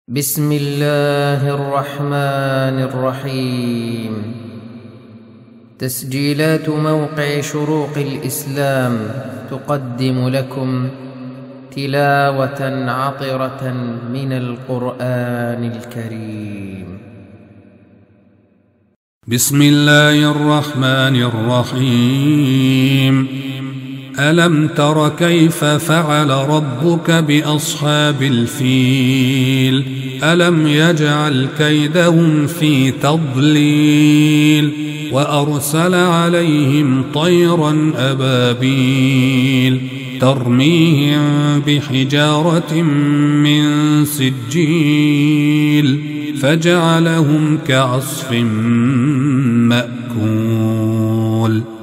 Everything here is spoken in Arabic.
بسم الله الرحمن الرحيم. تسجيلات موقع شروق الإسلام تقدم لكم تلاوة عطرة من القرآن الكريم. بسم الله الرحمن الرحيم. ألم تر كيف فعل ربك بأصحاب الفيل؟ ألم يجعل كيدهم في تضليل وأرسل عليهم طيرا أبابيل ترميهم بحجارة من سجيل فجعلهم كعصف مأكول.